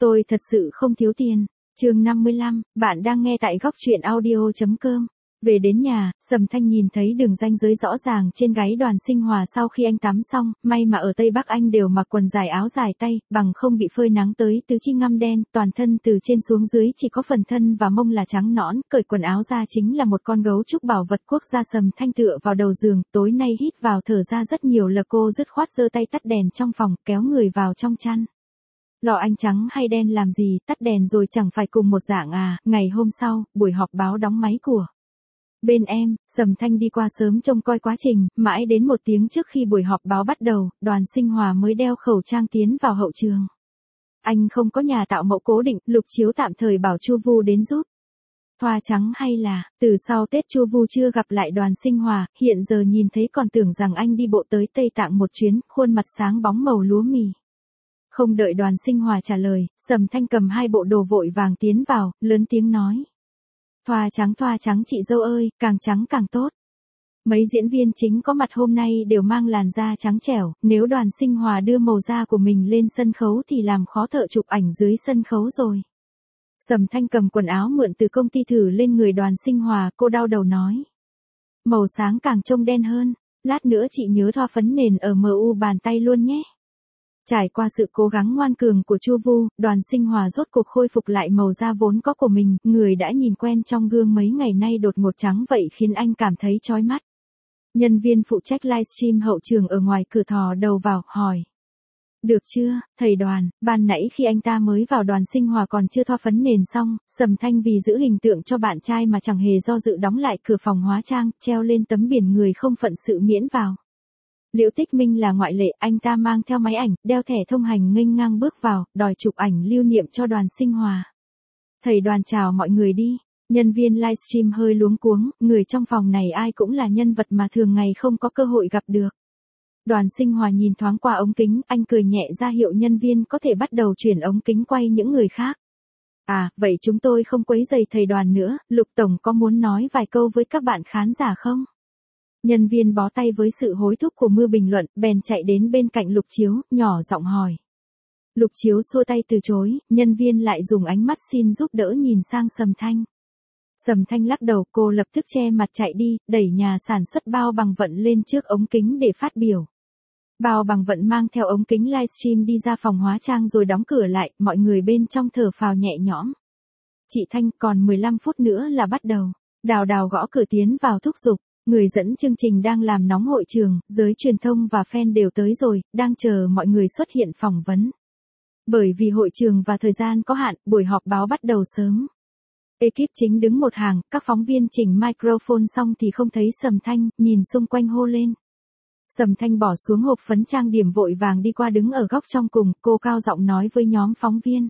Tôi thật sự không thiếu tiền. Chương 55, bạn đang nghe tại góc truyện audio.com. Về đến nhà, Sầm Thanh nhìn thấy đường ranh giới rõ ràng trên gáy Đoàn Sinh Hòa sau khi anh tắm xong, may mà ở Tây Bắc anh đều mặc quần dài áo dài tay, bằng không bị phơi nắng tới tứ chi ngăm đen, toàn thân từ trên xuống dưới chỉ có phần thân và mông là trắng nõn, cởi quần áo ra chính là một con gấu trúc bảo vật quốc gia. Sầm Thanh tựa vào đầu giường, tối nay hít vào thở ra rất nhiều là cô dứt khoát giơ tay tắt đèn trong phòng, kéo người vào trong chăn. Lò anh trắng hay đen làm gì, tắt đèn rồi chẳng phải cùng một dạng à. Ngày hôm sau, buổi họp báo đóng máy của bên em, Sầm Thanh đi qua sớm trông coi quá trình, mãi đến 1 tiếng trước khi buổi họp báo bắt đầu, Đoàn Sinh Hòa mới đeo khẩu trang tiến vào hậu trường. Anh không có nhà tạo mẫu cố định, Lục Chiếu tạm thời bảo Chu Vu đến giúp. Thoa trắng hay là, từ sau Tết Chu Vu chưa gặp lại Đoàn Sinh Hòa, hiện giờ nhìn thấy còn tưởng rằng anh đi bộ tới Tây Tạng một chuyến, khuôn mặt sáng bóng màu lúa mì. Không đợi Đoàn Sinh Hòa trả lời, Sầm Thanh cầm 2 bộ đồ vội vàng tiến vào, lớn tiếng nói. Thoa trắng chị dâu ơi, càng trắng càng tốt. Mấy diễn viên chính có mặt hôm nay đều mang làn da trắng trẻo, nếu Đoàn Sinh Hòa đưa màu da của mình lên sân khấu thì làm khó thợ chụp ảnh dưới sân khấu rồi. Sầm Thanh cầm quần áo mượn từ công ty thử lên người Đoàn Sinh Hòa, cô đau đầu nói. Màu sáng càng trông đen hơn, lát nữa chị nhớ thoa phấn nền ở MU bàn tay luôn nhé. Trải qua sự cố gắng ngoan cường của Chu Vu, Đoàn Sinh Hòa rốt cuộc khôi phục lại màu da vốn có của mình, người đã nhìn quen trong gương mấy ngày nay đột ngột trắng vậy khiến anh cảm thấy chói mắt. Nhân viên phụ trách livestream hậu trường ở ngoài cửa thò đầu vào, hỏi. Được chưa, thầy Đoàn, ban nãy khi anh ta mới vào Đoàn Sinh Hòa còn chưa thoa phấn nền xong, Sầm Thanh vì giữ hình tượng cho bạn trai mà chẳng hề do dự đóng lại cửa phòng hóa trang, treo lên tấm biển người không phận sự miễn vào. Liễu Tích Minh là ngoại lệ, anh ta mang theo máy ảnh, đeo thẻ thông hành nghênh ngang bước vào, đòi chụp ảnh lưu niệm cho Đoàn Sinh Hòa. Thầy Đoàn chào mọi người đi. Nhân viên livestream hơi luống cuống, người trong phòng này ai cũng là nhân vật mà thường ngày không có cơ hội gặp được. Đoàn Sinh Hòa nhìn thoáng qua ống kính, anh cười nhẹ ra hiệu nhân viên có thể bắt đầu chuyển ống kính quay những người khác. À, vậy chúng tôi không quấy rầy thầy Đoàn nữa, Lục Tổng có muốn nói vài câu với các bạn khán giả không? Nhân viên bó tay với sự hối thúc của mưa bình luận, bèn chạy đến bên cạnh Lục Chiếu, nhỏ giọng hỏi. Lục Chiếu xua tay từ chối, nhân viên lại dùng ánh mắt xin giúp đỡ nhìn sang Sầm Thanh. Sầm Thanh lắc đầu, cô lập tức che mặt chạy đi, đẩy nhà sản xuất Bao Bằng Vận lên trước ống kính để phát biểu. Bao Bằng Vận mang theo ống kính livestream đi ra phòng hóa trang rồi đóng cửa lại, mọi người bên trong thở phào nhẹ nhõm. Chị Thanh, còn 15 phút nữa là bắt đầu. Đào Đào gõ cửa tiến vào thúc giục. Người dẫn chương trình đang làm nóng hội trường, giới truyền thông và fan đều tới rồi, đang chờ mọi người xuất hiện phỏng vấn. Bởi vì hội trường và thời gian có hạn, buổi họp báo bắt đầu sớm. Ekip chính đứng một hàng, các phóng viên chỉnh microphone xong thì không thấy Sầm Thanh, nhìn xung quanh hô lên. Sầm Thanh bỏ xuống hộp phấn trang điểm vội vàng đi qua đứng ở góc trong cùng, cô cao giọng nói với nhóm phóng viên.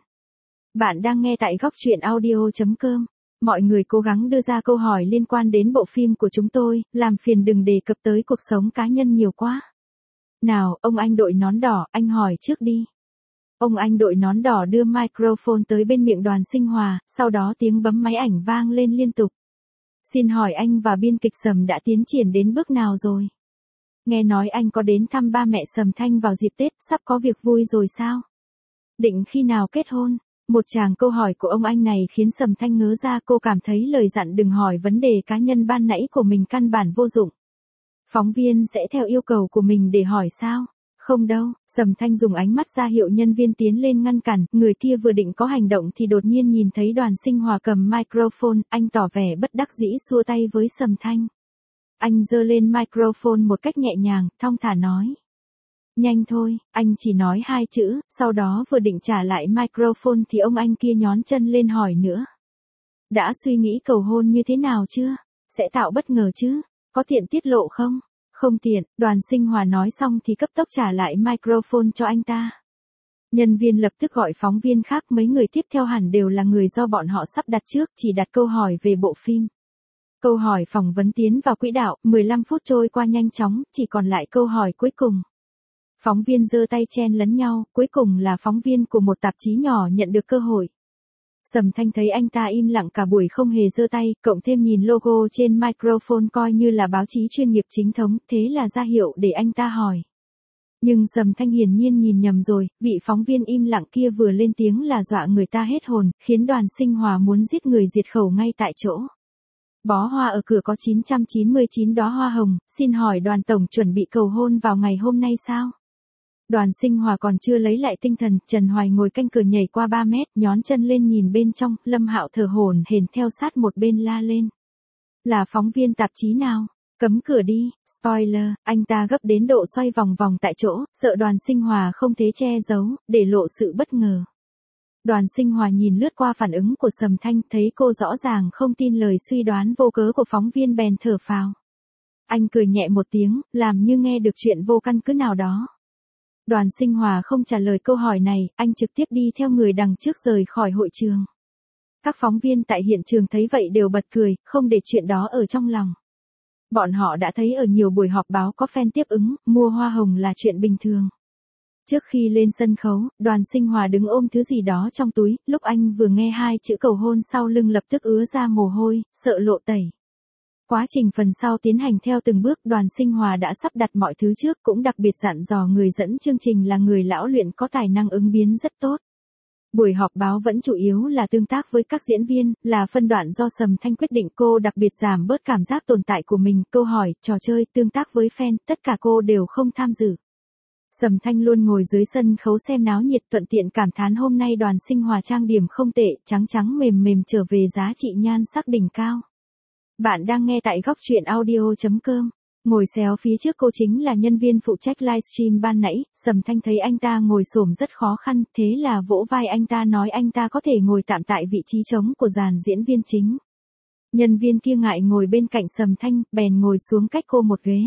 Bạn đang nghe tại góc truyện audio.com. Mọi người cố gắng đưa ra câu hỏi liên quan đến bộ phim của chúng tôi, làm phiền đừng đề cập tới cuộc sống cá nhân nhiều quá. Nào, ông anh đội nón đỏ, anh hỏi trước đi. Ông anh đội nón đỏ đưa microphone tới bên miệng Đoàn Sinh Hòa, sau đó tiếng bấm máy ảnh vang lên liên tục. Xin hỏi anh và biên kịch Sầm đã tiến triển đến bước nào rồi? Nghe nói anh có đến thăm ba mẹ Sầm Thanh vào dịp Tết, sắp có việc vui rồi sao? Định khi nào kết hôn? Một tràng câu hỏi của ông anh này khiến Sầm Thanh ngớ ra, cô cảm thấy lời dặn đừng hỏi vấn đề cá nhân ban nãy của mình căn bản vô dụng. Phóng viên sẽ theo yêu cầu của mình để hỏi sao? Không đâu, Sầm Thanh dùng ánh mắt ra hiệu nhân viên tiến lên ngăn cản, người kia vừa định có hành động thì đột nhiên nhìn thấy Đoàn Sinh Hòa cầm microphone, anh tỏ vẻ bất đắc dĩ xua tay với Sầm Thanh. Anh giơ lên microphone một cách nhẹ nhàng, thong thả nói. Nhanh thôi, anh chỉ nói 2 chữ, sau đó vừa định trả lại microphone thì ông anh kia nhón chân lên hỏi nữa. Đã suy nghĩ cầu hôn như thế nào chưa? Sẽ tạo bất ngờ chứ? Có tiện tiết lộ không? Không tiện, Đoàn Sinh Hòa nói xong thì cấp tốc trả lại microphone cho anh ta. Nhân viên lập tức gọi phóng viên khác, mấy người tiếp theo hẳn đều là người do bọn họ sắp đặt trước, chỉ đặt câu hỏi về bộ phim. Câu hỏi phỏng vấn tiến vào quỹ đạo, 15 phút trôi qua nhanh chóng, chỉ còn lại câu hỏi cuối cùng. Phóng viên giơ tay chen lấn nhau, cuối cùng là phóng viên của một tạp chí nhỏ nhận được cơ hội. Sầm Thanh thấy anh ta im lặng cả buổi không hề giơ tay, cộng thêm nhìn logo trên microphone coi như là báo chí chuyên nghiệp chính thống, thế là ra hiệu để anh ta hỏi. Nhưng Sầm Thanh hiển nhiên nhìn nhầm rồi, vị phóng viên im lặng kia vừa lên tiếng là dọa người ta hết hồn, khiến Đoàn Sinh Hòa muốn giết người diệt khẩu ngay tại chỗ. Bó hoa ở cửa có 999 đóa hoa hồng, xin hỏi Đoàn tổng chuẩn bị cầu hôn vào ngày hôm nay sao? Đoàn Sinh Hòa còn chưa lấy lại tinh thần, Trần Hoài ngồi canh cửa nhảy qua 3 mét, nhón chân lên nhìn bên trong, Lâm Hạo thở hổn hển theo sát một bên la lên. Là phóng viên tạp chí nào? Cấm cửa đi, spoiler, anh ta gấp đến độ xoay vòng vòng tại chỗ, sợ Đoàn Sinh Hòa không thể che giấu, để lộ sự bất ngờ. Đoàn Sinh Hòa nhìn lướt qua phản ứng của Sầm Thanh, thấy cô rõ ràng không tin lời suy đoán vô cớ của phóng viên bèn thở phào. Anh cười nhẹ một tiếng, làm như nghe được chuyện vô căn cứ nào đó. Đoàn Sinh Hòa không trả lời câu hỏi này, anh trực tiếp đi theo người đằng trước rời khỏi hội trường. Các phóng viên tại hiện trường thấy vậy đều bật cười, không để chuyện đó ở trong lòng. Bọn họ đã thấy ở nhiều buổi họp báo có fan tiếp ứng, mua hoa hồng là chuyện bình thường. Trước khi lên sân khấu, Đoàn Sinh Hòa đứng ôm thứ gì đó trong túi, lúc anh vừa nghe 2 chữ cầu hôn sau lưng lập tức ứa ra mồ hôi, sợ lộ tẩy. Quá trình phần sau tiến hành theo từng bước, Đoàn Sinh Hòa đã sắp đặt mọi thứ trước, cũng đặc biệt dặn dò người dẫn chương trình là người lão luyện có tài năng ứng biến rất tốt. Buổi họp báo vẫn chủ yếu là tương tác với các diễn viên, là phân đoạn do Sầm Thanh quyết định. Cô đặc biệt giảm bớt cảm giác tồn tại của mình, câu hỏi, trò chơi, tương tác với fan, tất cả cô đều không tham dự. Sầm Thanh luôn ngồi dưới sân khấu xem náo nhiệt, thuận tiện cảm thán hôm nay Đoàn Sinh Hòa trang điểm không tệ, trắng trắng mềm mềm trở về giá trị nhan sắc đỉnh cao. Bạn đang nghe tại góc truyện audio.com. Ngồi xéo phía trước cô chính là nhân viên phụ trách livestream ban nãy, Sầm Thanh thấy anh ta ngồi xổm rất khó khăn, thế là vỗ vai anh ta nói anh ta có thể ngồi tạm tại vị trí trống của dàn diễn viên chính. Nhân viên kia ngại ngồi bên cạnh Sầm Thanh, bèn ngồi xuống cách cô một ghế.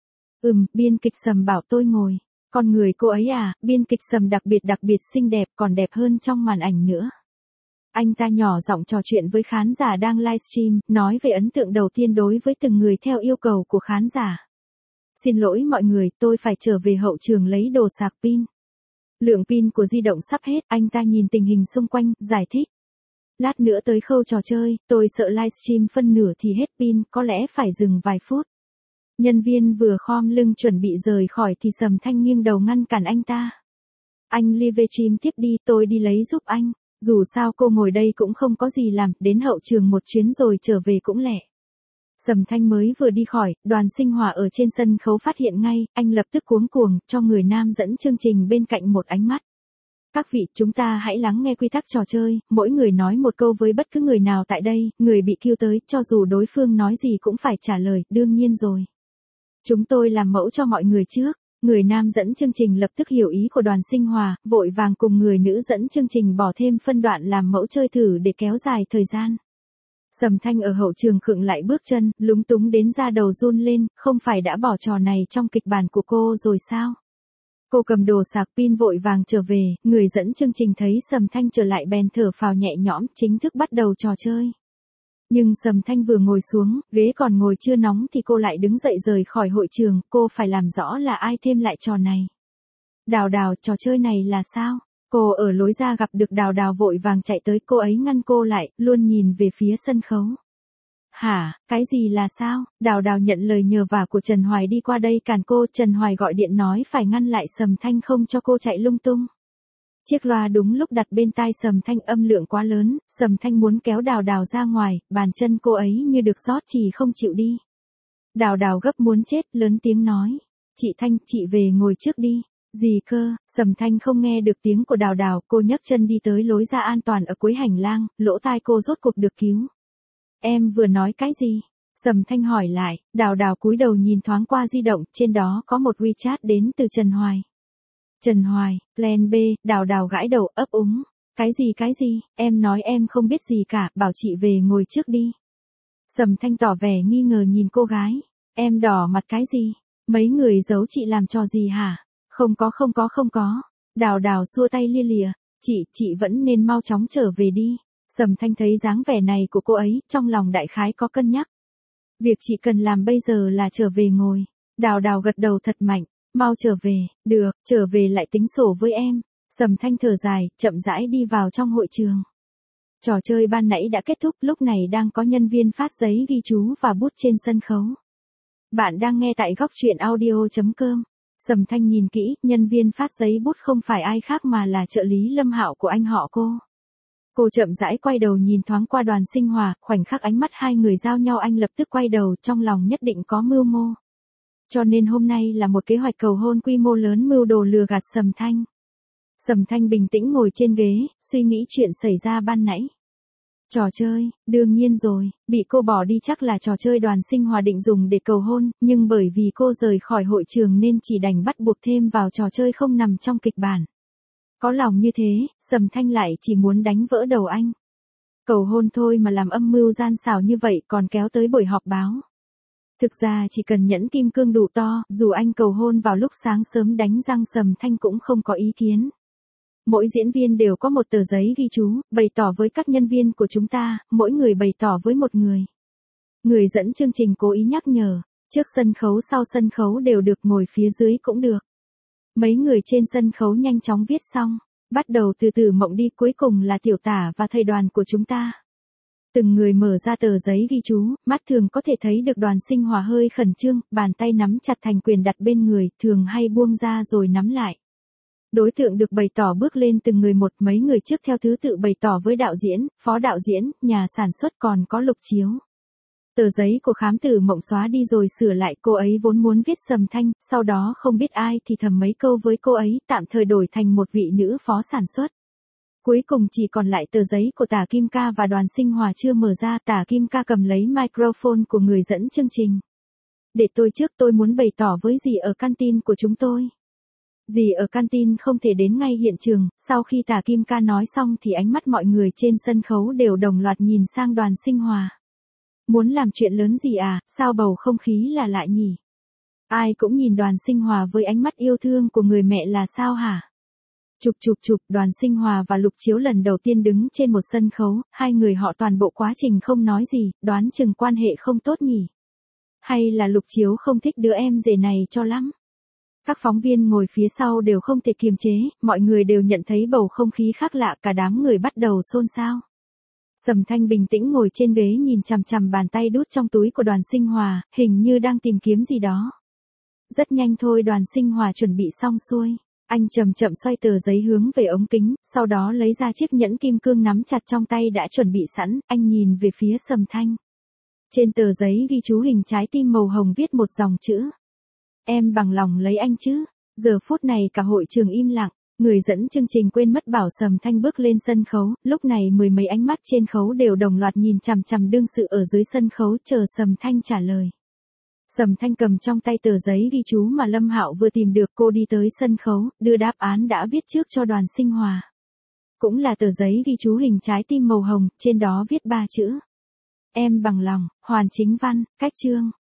Biên kịch Sầm bảo tôi ngồi. Con người cô ấy à, biên kịch Sầm đặc biệt xinh đẹp, còn đẹp hơn trong màn ảnh nữa. Anh ta nhỏ giọng trò chuyện với khán giả đang livestream, nói về ấn tượng đầu tiên đối với từng người theo yêu cầu của khán giả. Xin lỗi mọi người, tôi phải trở về hậu trường lấy đồ sạc pin. Lượng pin của di động sắp hết, anh ta nhìn tình hình xung quanh, giải thích. Lát nữa tới khâu trò chơi, tôi sợ livestream phân nửa thì hết pin, có lẽ phải dừng vài phút. Nhân viên vừa khom lưng chuẩn bị rời khỏi thì Sầm Thanh nghiêng đầu ngăn cản anh ta. Anh livestream tiếp đi, tôi đi lấy giúp anh. Dù sao cô ngồi đây cũng không có gì làm, đến hậu trường một chuyến rồi trở về cũng lẹ. Sầm Thanh mới vừa đi khỏi, Đoàn Sinh Hòa ở trên sân khấu phát hiện ngay, anh lập tức cuống cuồng, cho người nam dẫn chương trình bên cạnh một ánh mắt. Các vị, chúng ta hãy lắng nghe quy tắc trò chơi, mỗi người nói một câu với bất cứ người nào tại đây, người bị kêu tới, cho dù đối phương nói gì cũng phải trả lời, đương nhiên rồi. Chúng tôi làm mẫu cho mọi người trước. Người nam dẫn chương trình lập tức hiểu ý của Đoàn Sinh Hòa, vội vàng cùng người nữ dẫn chương trình bỏ thêm phân đoạn làm mẫu chơi thử để kéo dài thời gian. Sầm Thanh ở hậu trường khựng lại bước chân, lúng túng đến da đầu run lên, không phải đã bỏ trò này trong kịch bản của cô rồi sao? Cô cầm đồ sạc pin vội vàng trở về, người dẫn chương trình thấy Sầm Thanh trở lại bèn thở phào nhẹ nhõm, chính thức bắt đầu trò chơi. Nhưng Sầm Thanh vừa ngồi xuống, ghế còn ngồi chưa nóng thì cô lại đứng dậy rời khỏi hội trường, cô phải làm rõ là ai thêm lại trò này. Đào Đào, trò chơi này là sao? Cô ở lối ra gặp được Đào Đào vội vàng chạy tới, cô ấy ngăn cô lại, luôn nhìn về phía sân khấu. Hả, cái gì là sao? Đào Đào nhận lời nhờ vả của Trần Hoài đi qua đây cản cô, Trần Hoài gọi điện nói phải ngăn lại Sầm Thanh không cho cô chạy lung tung. Chiếc loa đúng lúc đặt bên tai Sầm Thanh âm lượng quá lớn, Sầm Thanh muốn kéo Đào Đào ra ngoài, bàn chân cô ấy như được rót chì không chịu đi. Đào Đào gấp muốn chết, lớn tiếng nói. Chị Thanh, chị về ngồi trước đi. Gì cơ, Sầm Thanh không nghe được tiếng của Đào Đào, cô nhấc chân đi tới lối ra an toàn ở cuối hành lang, lỗ tai cô rốt cuộc được cứu. Em vừa nói cái gì? Sầm Thanh hỏi lại, Đào Đào cúi đầu nhìn thoáng qua di động, trên đó có một WeChat đến từ Trần Hoài. Trần Hoài, plan B, Đào Đào gãi đầu ấp úng. Cái gì, em nói em không biết gì cả, bảo chị về ngồi trước đi. Sầm Thanh tỏ vẻ nghi ngờ nhìn cô gái. Em đỏ mặt cái gì? Mấy người giấu chị làm trò gì hả? Không có. Đào Đào xua tay lia lịa. Chị vẫn nên mau chóng trở về đi. Sầm Thanh thấy dáng vẻ này của cô ấy, trong lòng đại khái có cân nhắc. Việc chị cần làm bây giờ là trở về ngồi. Đào Đào gật đầu thật mạnh. Mau trở về, được, trở về lại tính sổ với em. Sầm Thanh thở dài, chậm rãi đi vào trong hội trường. Trò chơi ban nãy đã kết thúc, lúc này đang có nhân viên phát giấy ghi chú và bút trên sân khấu. Bạn đang nghe tại góc truyện audio.com. Sầm Thanh nhìn kỹ, nhân viên phát giấy bút không phải ai khác mà là trợ lý Lâm Hạo của anh họ cô. Cô chậm rãi quay đầu nhìn thoáng qua Đoàn Sinh Hòa, khoảnh khắc ánh mắt hai người giao nhau anh lập tức quay đầu, trong lòng nhất định có mưu mô. Cho nên hôm nay là một kế hoạch cầu hôn quy mô lớn mưu đồ lừa gạt Sầm Thanh. Sầm Thanh bình tĩnh ngồi trên ghế, suy nghĩ chuyện xảy ra ban nãy. Trò chơi, đương nhiên rồi, bị cô bỏ đi chắc là trò chơi Đoàn Sinh Hòa định dùng để cầu hôn, nhưng bởi vì cô rời khỏi hội trường nên chỉ đành bắt buộc thêm vào trò chơi không nằm trong kịch bản. Có lòng như thế, Sầm Thanh lại chỉ muốn đánh vỡ đầu anh. Cầu hôn thôi mà làm âm mưu gian xảo như vậy còn kéo tới buổi họp báo. Thực ra chỉ cần nhẫn kim cương đủ to, dù anh cầu hôn vào lúc sáng sớm đánh răng Sầm Thanh cũng không có ý kiến. Mỗi diễn viên đều có một tờ giấy ghi chú, bày tỏ với các nhân viên của chúng ta, mỗi người bày tỏ với một người. Người dẫn chương trình cố ý nhắc nhở, trước sân khấu sau sân khấu đều được, ngồi phía dưới cũng được. Mấy người trên sân khấu nhanh chóng viết xong, bắt đầu từ từ mộng đi, cuối cùng là tiểu tả và thầy Đoàn của chúng ta. Từng người mở ra tờ giấy ghi chú, mắt thường có thể thấy được Đoàn Sinh Hòa hơi khẩn trương, bàn tay nắm chặt thành quyền đặt bên người, thường hay buông ra rồi nắm lại. Đối tượng được bày tỏ bước lên từng người một, mấy người trước theo thứ tự bày tỏ với đạo diễn, phó đạo diễn, nhà sản xuất còn có Lục Chiếu. Tờ giấy của Khám Tử Mộng xóa đi rồi sửa lại, cô ấy vốn muốn viết Sầm Thanh, sau đó không biết ai thì thầm mấy câu với cô ấy, tạm thời đổi thành một vị nữ phó sản xuất. Cuối cùng chỉ còn lại tờ giấy của Tả Kim Ca và Đoàn Sinh Hòa chưa mở ra. Tả Kim Ca cầm lấy microphone của người dẫn chương trình. Để tôi trước, tôi muốn bày tỏ với dì ở canteen của chúng tôi. Dì ở canteen không thể đến ngay hiện trường, sau khi Tả Kim Ca nói xong thì ánh mắt mọi người trên sân khấu đều đồng loạt nhìn sang Đoàn Sinh Hòa. Muốn làm chuyện lớn gì à, sao bầu không khí là lại nhỉ? Ai cũng nhìn Đoàn Sinh Hòa với ánh mắt yêu thương của người mẹ là sao hả? Chụp, Đoàn Sinh Hòa và Lục Chiếu lần đầu tiên đứng trên một sân khấu, hai người họ toàn bộ quá trình không nói gì, đoán chừng quan hệ không tốt nhỉ? Hay là Lục Chiếu không thích đứa em rể này cho lắm? Các phóng viên ngồi phía sau đều không thể kiềm chế, mọi người đều nhận thấy bầu không khí khác lạ, cả đám người bắt đầu xôn xao. Sầm Thanh bình tĩnh ngồi trên ghế nhìn chằm chằm bàn tay đút trong túi của Đoàn Sinh Hòa, hình như đang tìm kiếm gì đó. Rất nhanh thôi Đoàn Sinh Hòa chuẩn bị xong xuôi. Anh chậm chậm xoay tờ giấy hướng về ống kính, sau đó lấy ra chiếc nhẫn kim cương nắm chặt trong tay đã chuẩn bị sẵn, anh nhìn về phía Sầm Thanh. Trên tờ giấy ghi chú hình trái tim màu hồng viết một dòng chữ. Em bằng lòng lấy anh chứ? Giờ phút này cả hội trường im lặng, người dẫn chương trình quên mất bảo Sầm Thanh bước lên sân khấu, lúc này mười mấy ánh mắt trên khấu đều đồng loạt nhìn chằm chằm đương sự ở dưới sân khấu chờ Sầm Thanh trả lời. Sầm Thanh cầm trong tay tờ giấy ghi chú mà Lâm Hạo vừa tìm được, cô đi tới sân khấu, đưa đáp án đã viết trước cho Đoàn Sinh Hòa. Cũng là tờ giấy ghi chú hình trái tim màu hồng, trên đó viết 3 chữ. Em bằng lòng, hoàn chính văn, cách chương.